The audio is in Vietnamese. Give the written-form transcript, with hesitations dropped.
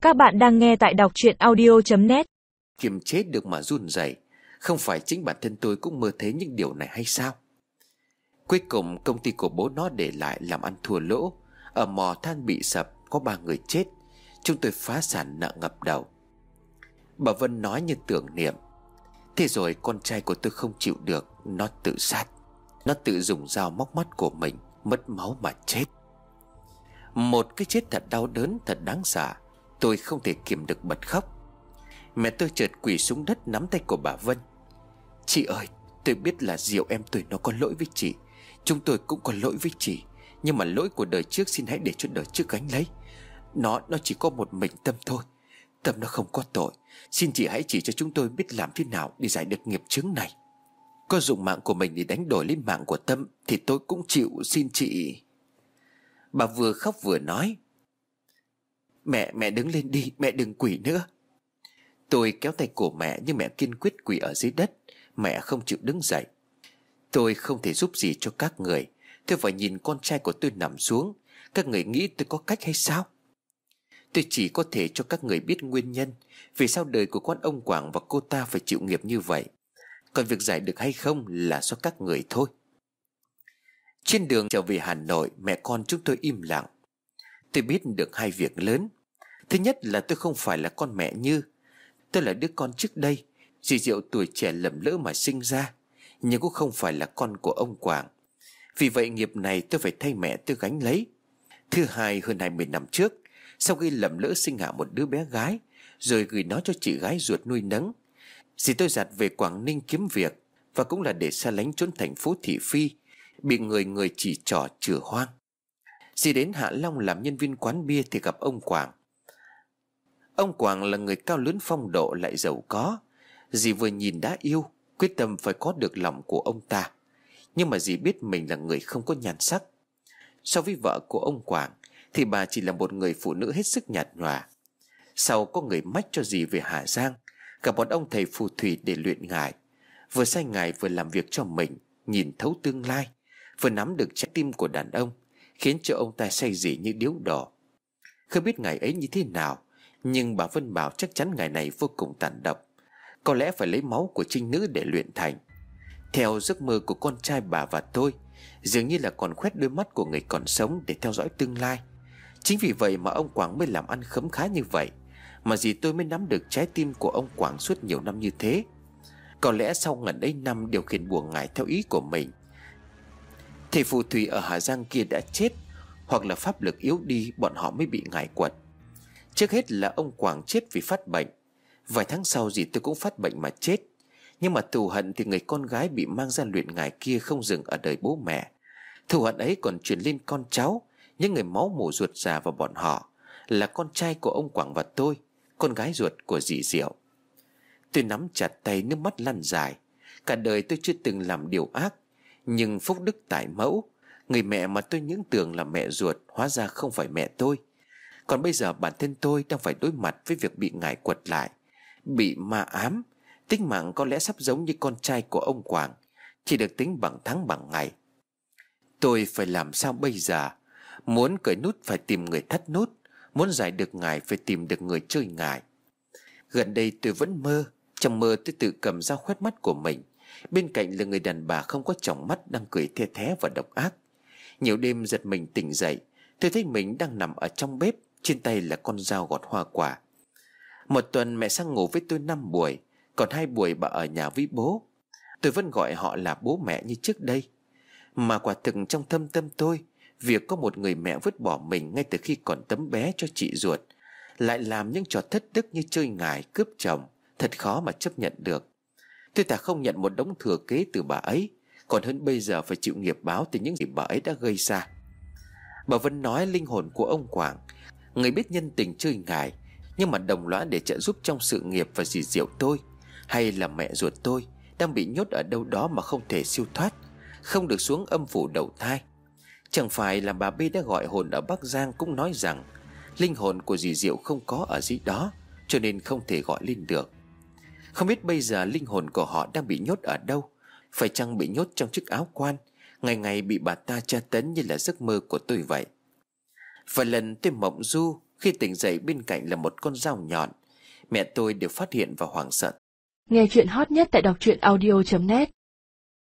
Các bạn đang nghe tại đọc truyện audio.net. Kiềm chế được mà run rẩy. Không phải chính bản thân tôi cũng mơ thấy những điều này hay sao? Cuối cùng công ty của bố nó để lại làm ăn thua lỗ. Ở mỏ than bị sập, có 3 người chết. Chúng tôi phá sản nợ ngập đầu. Bà Vân nói như tưởng niệm. Thế rồi con trai của tôi không chịu được, nó tự sát. Nó tự dùng dao móc mắt của mình, mất máu mà chết. Một cái chết thật đau đớn, thật đáng sợ. Tôi không thể kiềm được bật khóc. Mẹ tôi chợt quỳ xuống đất nắm tay của bà Vân. Chị ơi, tôi biết là Diệu em tôi nó có lỗi với chị. Chúng tôi cũng có lỗi với chị. Nhưng mà lỗi của đời trước xin hãy để cho đời trước gánh lấy. Nó chỉ có một mình Tâm thôi. Tâm nó không có tội. Xin chị hãy chỉ cho chúng tôi biết làm thế nào để giải được nghiệp chướng này. Có dùng mạng của mình để đánh đổi lấy mạng của Tâm thì tôi cũng chịu, xin chị. Bà vừa khóc vừa nói. Mẹ đứng lên đi, mẹ đừng quỳ nữa. Tôi kéo tay cổ mẹ nhưng mẹ kiên quyết quỳ ở dưới đất. Mẹ không chịu đứng dậy. Tôi không thể giúp gì cho các người. Tôi phải nhìn con trai của tôi nằm xuống. Các người nghĩ tôi có cách hay sao? Tôi chỉ có thể cho các người biết nguyên nhân vì sao đời của con ông Quảng và cô ta phải chịu nghiệp như vậy. Còn việc giải được hay không là do các người thôi. Trên đường trở về Hà Nội, mẹ con chúng tôi im lặng. Tôi biết được 2 việc lớn. Thứ nhất là tôi không phải là con mẹ Như. Tôi là đứa con trước đây, dì Diệu tuổi trẻ lầm lỡ mà sinh ra, nhưng cũng không phải là con của ông Quảng. Vì vậy nghiệp này tôi phải thay mẹ tôi gánh lấy. Thứ hai, hơn 20 năm trước, sau khi lầm lỡ sinh hạ một đứa bé gái, rồi gửi nó cho chị gái ruột nuôi nấng, dì tôi dạt về Quảng Ninh kiếm việc, và cũng là để xa lánh trốn thành phố thị phi, bị người chỉ trỏ chửa hoang. Dì đến Hạ Long làm nhân viên quán bia thì gặp ông Quảng. Ông Quảng là người cao lớn phong độ lại giàu có. Dì vừa nhìn đã yêu, quyết tâm phải có được lòng của ông ta. Nhưng mà dì biết mình là người không có nhan sắc. So với vợ của ông Quảng thì bà chỉ là một người phụ nữ hết sức nhạt nhòa. Sau có người mách cho dì về Hà Giang, gặp một ông thầy phù thủy để luyện ngải. Vừa sai ngải vừa làm việc cho mình, nhìn thấu tương lai, vừa nắm được trái tim của đàn ông, khiến cho ông ta say rỉ như điếu đỏ. Không biết ngày ấy như thế nào, nhưng bà Vân bảo chắc chắn ngày này vô cùng tàn độc. Có lẽ phải lấy máu của trinh nữ để luyện thành. Theo giấc mơ của con trai bà và tôi, dường như là còn khoét đôi mắt của người còn sống để theo dõi tương lai. Chính vì vậy mà ông Quảng mới làm ăn khấm khá như vậy, mà dì tôi mới nắm được trái tim của ông Quảng suốt nhiều năm như thế. Có lẽ sau ngần ấy năm điều khiển bùa ngải theo ý của mình, thầy phù thủy ở Hà Giang kia đã chết, hoặc là pháp lực yếu đi, bọn họ mới bị ngải quật. Trước hết là ông Quảng chết vì phát bệnh. Vài tháng sau dì tôi cũng phát bệnh mà chết. Nhưng mà thù hận thì người con gái bị mang ra luyện ngải kia không dừng ở đời bố mẹ. Thù hận ấy còn truyền lên con cháu, những người máu mủ ruột già vào bọn họ, là con trai của ông Quảng và tôi, con gái ruột của dì Diệu. Tôi nắm chặt tay, nước mắt lăn dài. Cả đời tôi chưa từng làm điều ác, nhưng phúc đức tại mẫu, người mẹ mà tôi những tưởng là mẹ ruột hóa ra không phải mẹ tôi. Còn bây giờ bản thân tôi đang phải đối mặt với việc bị ngải quật lại, bị ma ám. Tính mạng có lẽ sắp giống như con trai của ông Quảng, chỉ được tính bằng tháng bằng ngày. Tôi phải làm sao bây giờ? Muốn cởi nút phải tìm người thắt nút, muốn giải được ngải phải tìm được người chơi ngải. Gần đây tôi vẫn mơ. Trong mơ tôi tự cầm dao khoét mắt của mình. Bên cạnh là người đàn bà không có tròng mắt đang cười the thé và độc ác. Nhiều đêm giật mình tỉnh dậy, tôi thấy mình đang nằm ở trong bếp, trên tay là con dao gọt hoa quả. Một tuần mẹ sang ngủ với tôi 5 buổi, còn 2 buổi bà ở nhà với bố. Tôi vẫn gọi họ là bố mẹ như trước đây. Mà quả thực trong thâm tâm tôi, việc có một người mẹ vứt bỏ mình ngay từ khi còn tấm bé cho chị ruột, lại làm những trò thất đức như chơi ngải, cướp chồng, thật khó mà chấp nhận được. Tôi thà không nhận một đống thừa kế từ bà ấy, còn hơn bây giờ phải chịu nghiệp báo từ những gì bà ấy đã gây ra. Bà vẫn nói linh hồn của ông Quảng, người biết nhân tình chơi ngải, nhưng mà đồng lõa để trợ giúp trong sự nghiệp và dì Diệu tôi, hay là mẹ ruột tôi, đang bị nhốt ở đâu đó mà không thể siêu thoát, không được xuống âm phủ đầu thai. Chẳng phải là bà B đã gọi hồn ở Bắc Giang cũng nói rằng linh hồn của dì Diệu không có ở dưới đó, cho nên không thể gọi lên được. Không biết bây giờ linh hồn của họ đang bị nhốt ở đâu. Phải chăng bị nhốt trong chiếc áo quan, ngày ngày bị bà ta tra tấn như là giấc mơ của tôi vậy. Vài lần tôi mộng du, Khi tỉnh dậy bên cạnh là một con dao nhọn. Mẹ tôi đều phát hiện và hoảng sợ. Nghe chuyện hot nhất tại đọc truyện audio.net.